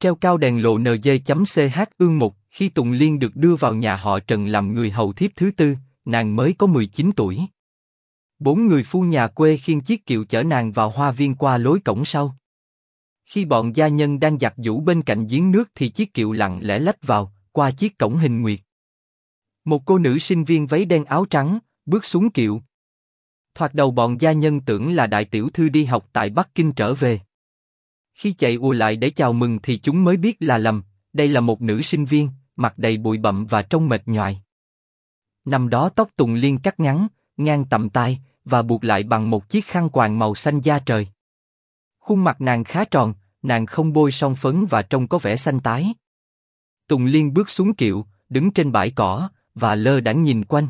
Treo cao đèn lộ NG.ch ương mục, khi Tùng Liên được đưa vào nhà họ Trần làm người hầu thiếp thứ tư, nàng mới có 19 tuổi. 4 người phu nhà quê khiêng chiếc kiệu chở nàng vào hoa viên qua lối cổng sau. Khi bọn gia nhân đang giặt giũ bên cạnh giếng nước thì chiếc kiệu lặng lẽ lách vào, qua chiếc cổng hình nguyệt. Một cô nữ sinh viên váy đen áo trắng, bước xuống kiệu. Thoạt đầu bọn gia nhân tưởng là đại tiểu thư đi học tại Bắc Kinh trở về. Khi chạy ùa lại để chào mừng thì chúng mới biết là lầm, đây là một nữ sinh viên, mặt đầy bụi bặm và trông mệt nhoài. Năm đó tóc Tùng Liên cắt ngắn, ngang tầm tai, và buộc lại bằng một chiếc khăn quàng màu xanh da trời. Khuôn mặt nàng khá tròn, nàng không bôi son phấn và trông có vẻ xanh tái. Tùng Liên bước xuống kiệu, đứng trên bãi cỏ, và lơ đãng nhìn quanh.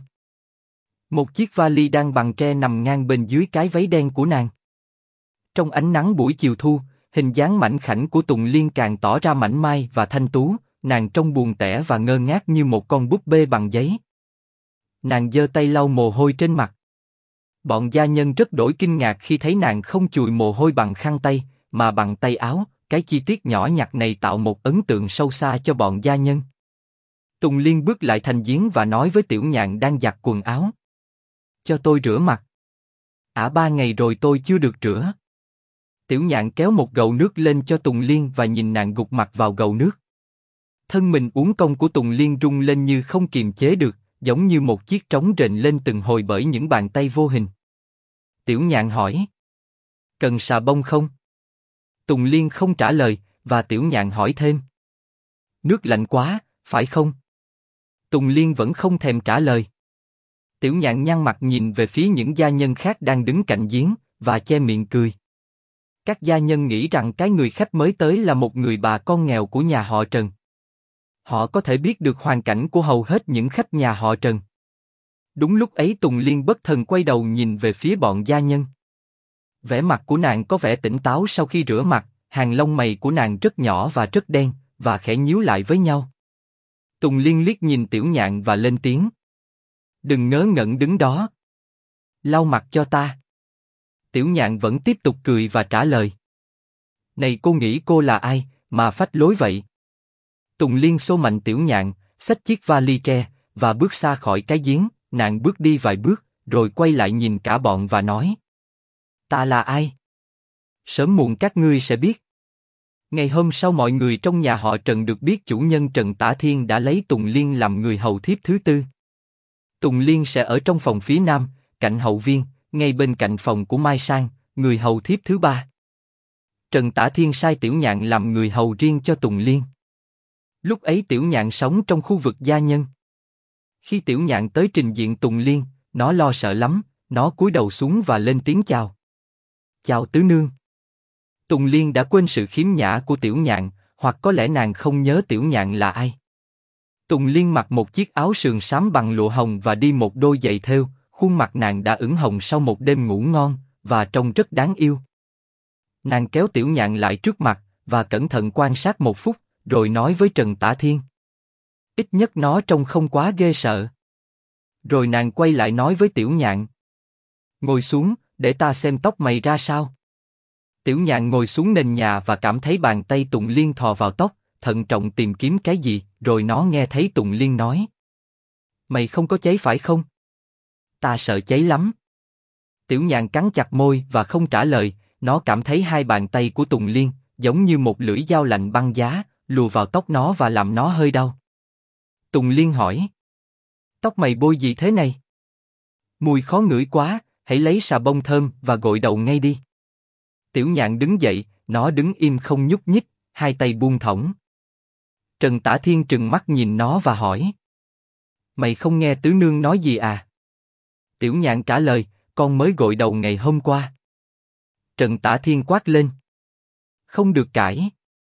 Một chiếc vali đang bằng tre nằm ngang bên dưới cái váy đen của nàng. Trong ánh nắng buổi chiều thu, hình dáng mảnh khảnh của Tùng Liên càng tỏ ra mảnh mai và thanh tú, nàng trông buồn tẻ và ngơ ngác như một con búp bê bằng giấy. Nàng giơ tay lau mồ hôi trên mặt. Bọn gia nhân rất đổi kinh ngạc khi thấy nàng không chùi mồ hôi bằng khăn tay, mà bằng tay áo, cái chi tiết nhỏ nhặt này tạo một ấn tượng sâu xa cho bọn gia nhân. Tùng Liên bước lại thành giếng và nói với Tiểu Nhạn đang giặt quần áo. Cho tôi rửa mặt. 3 ngày rồi tôi chưa được rửa. Tiểu Nhạn kéo một gầu nước lên cho Tùng Liên và nhìn nàng gục mặt vào gầu nước. Thân mình uốn cong của Tùng Liên rung lên như không kiềm chế được, giống như một chiếc trống rền lên từng hồi bởi những bàn tay vô hình. Tiểu Nhạn hỏi. Cần xà bông không? Tùng Liên không trả lời, và Tiểu Nhạn hỏi thêm. Nước lạnh quá, phải không? Tùng Liên vẫn không thèm trả lời. Tiểu Nhạn nhăn mặt nhìn về phía những gia nhân khác đang đứng cạnh giếng, và che miệng cười. Các gia nhân nghĩ rằng cái người khách mới tới là một người bà con nghèo của nhà họ Trần. Họ có thể biết được hoàn cảnh của hầu hết những khách nhà họ Trần. Đúng lúc ấy Tùng Liên bất thần quay đầu nhìn về phía bọn gia nhân. Vẻ mặt của nàng có vẻ tỉnh táo sau khi rửa mặt, hàng lông mày của nàng rất nhỏ và rất đen, và khẽ nhíu lại với nhau. Tùng Liên liếc nhìn Tiểu Nhạn và lên tiếng. Đừng ngớ ngẩn đứng đó. Lau mặt cho ta. Tiểu Nhạn vẫn tiếp tục cười và trả lời. Này cô nghĩ cô là ai, mà phách lối vậy? Tùng Liên xô mạnh Tiểu Nhạn, xách chiếc vali tre, và bước xa khỏi cái giếng. Nàng bước đi vài bước, rồi quay lại nhìn cả bọn và nói. Ta là ai? Sớm muộn các ngươi sẽ biết. Ngày hôm sau mọi người trong nhà họ Trần được biết chủ nhân Trần Tả Thiên đã lấy Tùng Liên làm người hầu thiếp thứ tư. Tùng Liên sẽ ở trong phòng phía nam, cạnh hậu viên, ngay bên cạnh phòng của Mai Sang, người hầu thiếp thứ ba. Trần Tả Thiên sai Tiểu Nhạn làm người hầu riêng cho Tùng Liên. Lúc ấy Tiểu Nhạn sống trong khu vực gia nhân. Khi Tiểu Nhạn tới trình diện Tùng Liên, nó lo sợ lắm, nó cúi đầu xuống và lên tiếng chào. Chào tứ nương. Tùng Liên đã quên sự khiếm nhã của Tiểu Nhạn, hoặc có lẽ nàng không nhớ Tiểu Nhạn là ai. Tùng Liên mặc một chiếc áo sườn xám bằng lụa hồng và đi một đôi giày thêu, khuôn mặt nàng đã ửng hồng sau một đêm ngủ ngon, và trông rất đáng yêu. Nàng kéo Tiểu Nhạn lại trước mặt, và cẩn thận quan sát một phút, rồi nói với Trần Tả Thiên. Ít nhất nó trông không quá ghê sợ. Rồi nàng quay lại nói với Tiểu Nhạn. Ngồi xuống, để ta xem tóc mày ra sao. Tiểu Nhạn ngồi xuống nền nhà và cảm thấy bàn tay Tùng Liên thò vào tóc, thận trọng tìm kiếm cái gì, rồi nó nghe thấy Tùng Liên nói. Mày không có cháy phải không? Ta sợ cháy lắm. Tiểu Nhạn cắn chặt môi và không trả lời, nó cảm thấy hai bàn tay của Tùng Liên, giống như một lưỡi dao lạnh băng giá, lùa vào tóc nó và làm nó hơi đau. Tùng Liên hỏi. Tóc mày bôi gì thế này? Mùi khó ngửi quá, hãy lấy xà bông thơm và gội đầu ngay đi. Tiểu Nhạn đứng dậy, nó đứng im không nhúc nhích, hai tay buông thõng. Trần Tả Thiên trừng mắt nhìn nó và hỏi. Mày không nghe tứ nương nói gì à? Tiểu Nhạn trả lời, con mới gội đầu ngày hôm qua. Trần Tả Thiên quát lên. Không được cãi.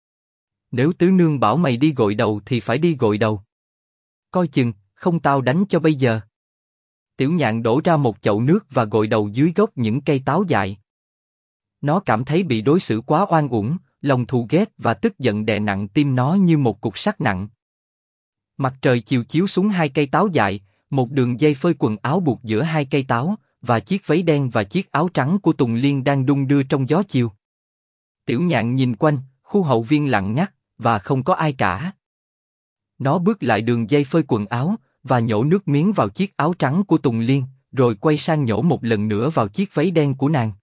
Nếu tứ nương bảo mày đi gội đầu thì phải đi gội đầu. Coi chừng, không tao đánh cho bây giờ. Tiểu Nhạn đổ ra một chậu nước và gội đầu dưới gốc những cây táo dại. Nó cảm thấy bị đối xử quá oan uổng, lòng thù ghét và tức giận đè nặng tim nó như một cục sắt nặng. Mặt trời chiều chiếu xuống hai cây táo dại, một đường dây phơi quần áo buộc giữa hai cây táo, và chiếc váy đen và chiếc áo trắng của Tùng Liên đang đung đưa trong gió chiều. Tiểu Nhạn nhìn quanh, khu hậu viên lặng ngắt, và không có ai cả. Nó bước lại đường dây phơi quần áo, và nhổ nước miếng vào chiếc áo trắng của Tùng Liên, rồi quay sang nhổ một lần nữa vào chiếc váy đen của nàng.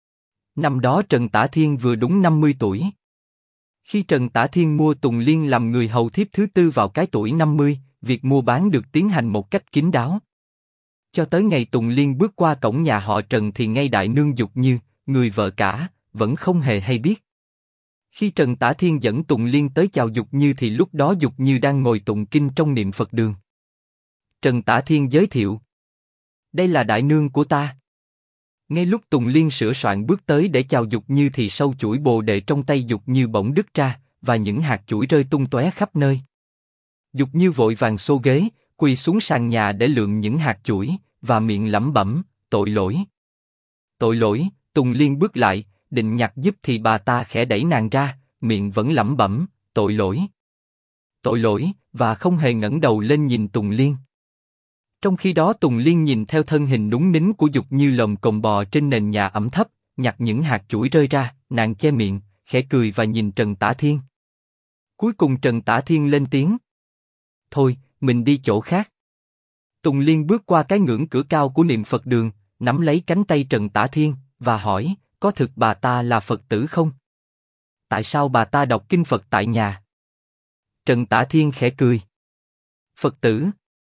Năm đó Trần Tả Thiên vừa đúng 50 tuổi. Khi Trần Tả Thiên mua Tùng Liên làm người hầu thiếp thứ tư vào cái tuổi 50, việc mua bán được tiến hành một cách kín đáo. Cho tới ngày Tùng Liên bước qua cổng nhà họ Trần thì ngay đại nương Dục Như, người vợ cả, vẫn không hề hay biết. Khi Trần Tả Thiên dẫn Tùng Liên tới chào Dục Như thì lúc đó Dục Như đang ngồi tụng kinh trong niệm Phật đường. Trần Tả Thiên giới thiệu: đây là đại nương của ta. Ngay lúc Tùng Liên sửa soạn bước tới để chào Dục Như thì sâu chuỗi bồ đề trong tay Dục Như bỗng đứt ra, và những hạt chuỗi rơi tung tóe khắp nơi. Dục Như vội vàng xô ghế, quỳ xuống sàn nhà để lượm những hạt chuỗi, và miệng lẩm bẩm: tội lỗi. Tội lỗi. Tùng Liên bước lại, định nhặt giúp thì bà ta khẽ đẩy nàng ra, miệng vẫn lẩm bẩm: tội lỗi. Tội lỗi, và không hề ngẩng đầu lên nhìn Tùng Liên. Trong khi đó Tùng Liên nhìn theo thân hình núng nính của Dục Như lồm cồm bò trên nền nhà ẩm thấp, nhặt những hạt chuỗi rơi ra, nàng che miệng, khẽ cười và nhìn Trần Tả Thiên. Cuối cùng Trần Tả Thiên lên tiếng: thôi, mình đi chỗ khác. Tùng Liên bước qua cái ngưỡng cửa cao của niệm Phật đường, nắm lấy cánh tay Trần Tả Thiên, và hỏi: có thực bà ta là Phật tử không? Tại sao bà ta đọc kinh Phật tại nhà? Trần Tả Thiên khẽ cười: Phật tử?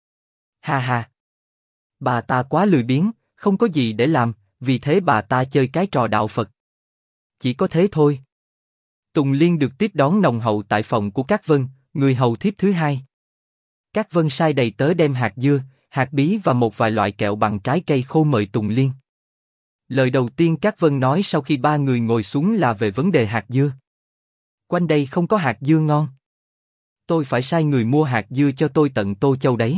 Ha ha. Bà ta quá lười biếng, không có gì để làm, vì thế bà ta chơi cái trò đạo Phật. Chỉ có thế thôi. Tùng Liên được tiếp đón nồng hậu tại phòng của Cát Vân, người hầu thiếp thứ hai. Cát Vân sai đầy tớ đem hạt dưa, hạt bí và một vài loại kẹo bằng trái cây khô mời Tùng Liên. Lời đầu tiên Cát Vân nói sau khi ba người ngồi xuống là về vấn đề hạt dưa. Quanh đây không có hạt dưa ngon. Tôi phải sai người mua hạt dưa cho tôi tận Tô Châu đấy.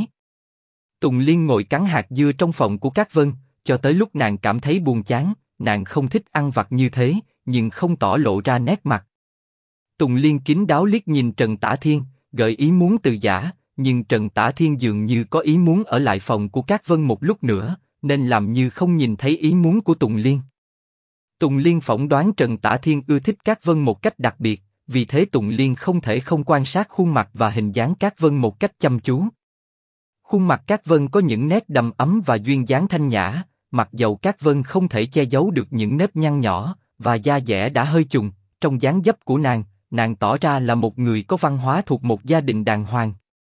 Tùng Liên ngồi cắn hạt dưa trong phòng của Cát Vân, cho tới lúc nàng cảm thấy buồn chán. Nàng không thích ăn vặt như thế, nhưng không tỏ lộ ra nét mặt. Tùng Liên kín đáo liếc nhìn Trần Tả Thiên, gợi ý muốn từ giã, nhưng Trần Tả Thiên dường như có ý muốn ở lại phòng của Cát Vân một lúc nữa, nên làm như không nhìn thấy ý muốn của Tùng Liên. Tùng Liên phỏng đoán Trần Tả Thiên ưa thích Cát Vân một cách đặc biệt, vì thế Tùng Liên không thể không quan sát khuôn mặt và hình dáng Cát Vân một cách chăm chú. Khuôn mặt Cát Vân có những nét đầm ấm và duyên dáng thanh nhã, mặc dầu Cát Vân không thể che giấu được những nếp nhăn nhỏ, và da dẻ đã hơi chùng, trong dáng dấp của nàng tỏ ra là một người có văn hóa thuộc một gia đình đàng hoàng.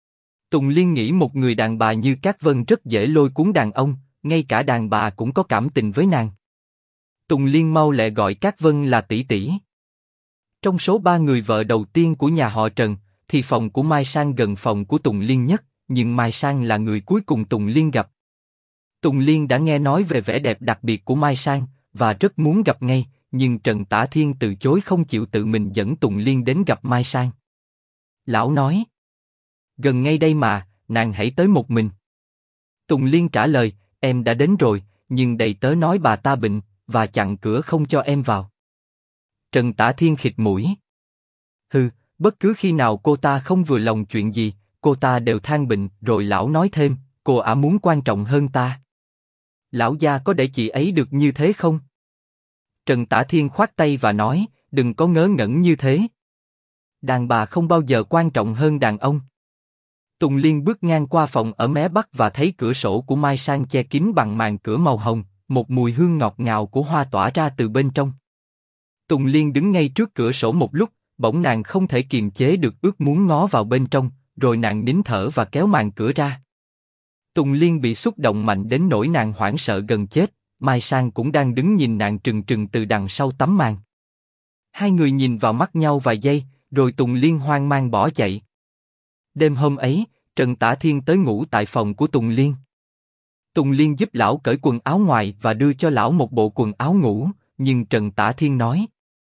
Tùng Liên nghĩ một người đàn bà như Cát Vân rất dễ lôi cuốn đàn ông, ngay cả đàn bà cũng có cảm tình với nàng. Tùng Liên mau lẹ gọi Cát Vân là tỷ tỷ. Trong số ba người vợ đầu tiên của nhà họ Trần, thì phòng của Mai Sang gần phòng của Tùng Liên nhất, nhưng Mai Sang là người cuối cùng Tùng Liên gặp. Tùng Liên đã nghe nói về vẻ đẹp đặc biệt của Mai Sang, và rất muốn gặp ngay, nhưng Trần Tả Thiên từ chối không chịu tự mình dẫn Tùng Liên đến gặp Mai Sang. Lão nói: gần ngay đây mà, nàng hãy tới một mình. Tùng Liên trả lời: em đã đến rồi, nhưng đầy tớ nói bà ta bệnh, và chặn cửa không cho em vào. Trần Tả Thiên khịt mũi: hừ, bất cứ khi nào cô ta không vừa lòng chuyện gì, cô ta đều than bệnh. Rồi lão nói thêm: cô ả muốn quan trọng hơn ta. Lão gia có để chị ấy được như thế không? Trần Tả Thiên khoát tay và nói: đừng có ngớ ngẩn như thế. Đàn bà không bao giờ quan trọng hơn đàn ông. Tùng Liên bước ngang qua phòng ở mé bắc và thấy cửa sổ của Mai Sang che kín bằng màn cửa màu hồng, một mùi hương ngọt ngào của hoa tỏa ra từ bên trong. Tùng Liên đứng ngay trước cửa sổ một lúc, bỗng nàng không thể kiềm chế được ước muốn ngó vào bên trong, rồi nàng nín thở và kéo màn cửa ra. Tùng Liên bị xúc động mạnh đến nỗi nàng hoảng sợ gần chết. Mai Sang cũng đang đứng nhìn nàng trừng trừng từ đằng sau tấm màn. Hai người nhìn vào mắt nhau vài giây, rồi Tùng Liên hoang mang bỏ chạy. Đêm hôm ấy, Trần Tả Thiên tới ngủ tại phòng của Tùng Liên. Tùng Liên giúp lão cởi quần áo ngoài và đưa cho lão một bộ quần áo ngủ, nhưng Trần Tả Thiên nói: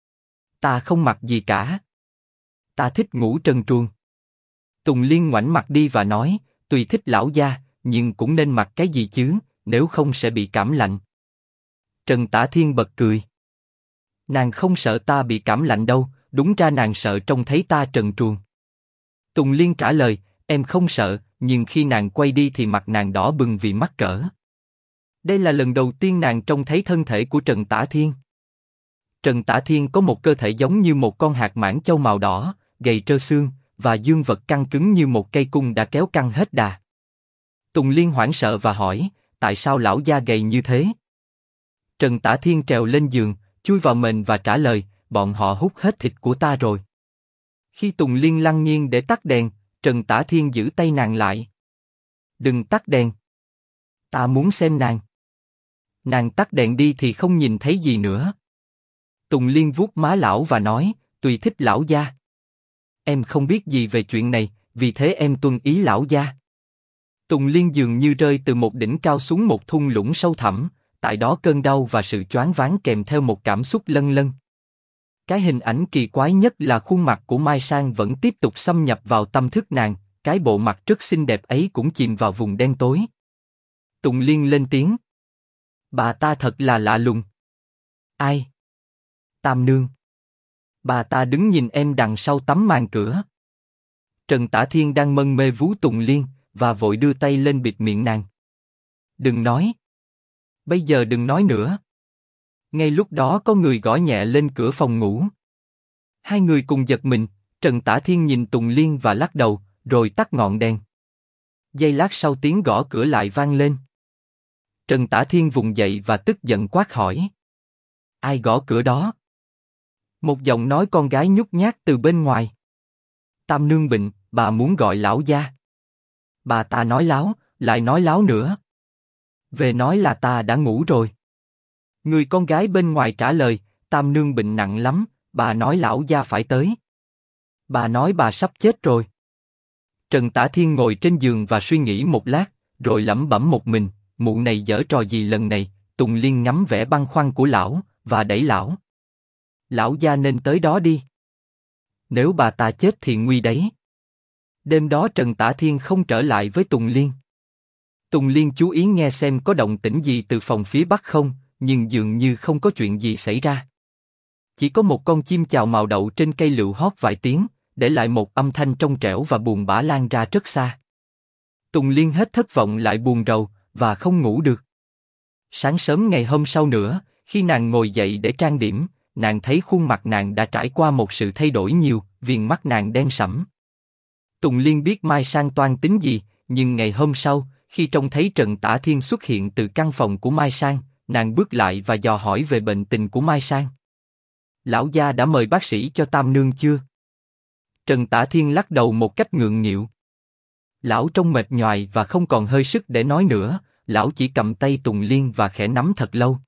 ta không mặc gì cả. Ta thích ngủ trần truồng. Tùng Liên ngoảnh mặt đi và nói: tùy thích lão gia, nhưng cũng nên mặc cái gì chứ, nếu không sẽ bị cảm lạnh. Trần Tả Thiên bật cười: nàng không sợ ta bị cảm lạnh đâu, đúng ra nàng sợ trông thấy ta trần truồng. Tùng Liên trả lời: em không sợ, nhưng khi nàng quay đi thì mặt nàng đỏ bừng vì mắc cỡ. Đây là lần đầu tiên nàng trông thấy thân thể của Trần Tả Thiên. Trần Tả Thiên có một cơ thể giống như một con hạt mãng châu màu đỏ, gầy trơ xương, và dương vật căng cứng như một cây cung đã kéo căng hết đà. Tùng Liên hoảng sợ và hỏi, tại sao lão gia gầy như thế? Trần Tả Thiên trèo lên giường, chui vào mền và trả lời, bọn họ hút hết thịt của ta rồi. Khi Tùng Liên lăng nghiêng để tắt đèn, Trần Tả Thiên giữ tay nàng lại. Đừng tắt đèn. Ta muốn xem nàng. Nàng tắt đèn đi thì không nhìn thấy gì nữa. Tùng Liên vuốt má lão và nói, tùy thích lão gia. Em không biết gì về chuyện này, vì thế em tuân ý lão gia. Tùng Liên dường như rơi từ một đỉnh cao xuống một thung lũng sâu thẳm, tại đó cơn đau và sự choáng váng kèm theo một cảm xúc lân lân. Cái hình ảnh kỳ quái nhất là khuôn mặt của Mai Sang vẫn tiếp tục xâm nhập vào tâm thức nàng, cái bộ mặt rất xinh đẹp ấy cũng chìm vào vùng đen tối. Tùng Liên lên tiếng. Bà ta thật là lạ lùng. Ai? Tam nương. Bà ta đứng nhìn em đằng sau tấm màn cửa. Trần Tả Thiên đang mân mê vú Tùng Liên, và vội đưa tay lên bịt miệng nàng. Đừng nói. Bây giờ đừng nói nữa. Ngay lúc đó có người gõ nhẹ lên cửa phòng ngủ. Hai người cùng giật mình, Trần Tả Thiên nhìn Tùng Liên và lắc đầu, rồi tắt ngọn đèn. Giây lát sau tiếng gõ cửa lại vang lên. Trần Tả Thiên vùng dậy và tức giận quát hỏi. Ai gõ cửa đó? Một giọng nói con gái nhút nhát từ bên ngoài. Tam nương bệnh, bà muốn gọi lão gia. Bà ta nói láo, lại nói láo nữa. Về nói là ta đã ngủ rồi. Người con gái bên ngoài trả lời, tam nương bệnh nặng lắm, bà nói lão gia phải tới. Bà nói bà sắp chết rồi. Trần Tả Thiên ngồi trên giường và suy nghĩ một lát, rồi lẩm bẩm một mình, mụ này giở trò gì lần này? Tùng Liên ngắm vẻ băn khoăn của lão, và đẩy lão. Lão gia nên tới đó đi. Nếu bà ta chết thì nguy đấy. Đêm đó Trần Tả Thiên không trở lại với Tùng Liên. Tùng Liên chú ý nghe xem có động tĩnh gì từ phòng phía bắc không, nhưng dường như không có chuyện gì xảy ra. Chỉ có một con chim chào mào đậu trên cây lựu hót vài tiếng, để lại một âm thanh trong trẻo và buồn bã lan ra rất xa. Tùng Liên hết thất vọng lại buồn rầu, và không ngủ được. Sáng sớm ngày hôm sau nữa, khi nàng ngồi dậy để trang điểm, nàng thấy khuôn mặt nàng đã trải qua một sự thay đổi nhiều, viền mắt nàng đen sẫm. Tùng Liên biết Mai Sang toan tính gì, nhưng ngày hôm sau, khi trông thấy Trần Tả Thiên xuất hiện từ căn phòng của Mai Sang, nàng bước lại và dò hỏi về bệnh tình của Mai Sang. Lão gia đã mời bác sĩ cho tam nương chưa? Trần Tả Thiên lắc đầu một cách ngượng nghịu. Lão trông mệt nhoài và không còn hơi sức để nói nữa, lão chỉ cầm tay Tùng Liên và khẽ nắm thật lâu,